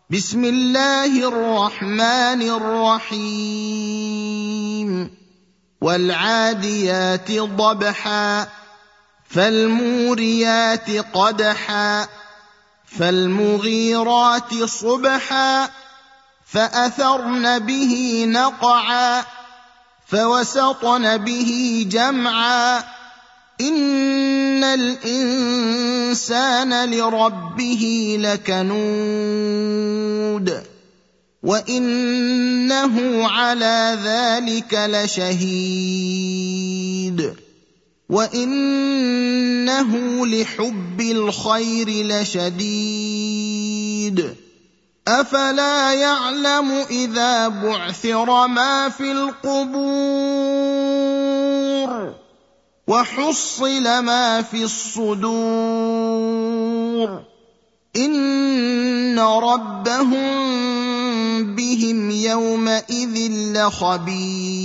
بسم الله الرحمن الرحيم والعاديات ضبحا فالموريات قدحا فالمغيرات صبحا فأثرن به نقعا فوسطن به جمعا إن الإنسان لربه لكنود وإنه على ذلك لشهيد وإنه لحب الخير لشديد أفلا يعلم إذا بعثر ما في القبور وحصل ما في الصدور إن ربهم بهم يومئذ لخبير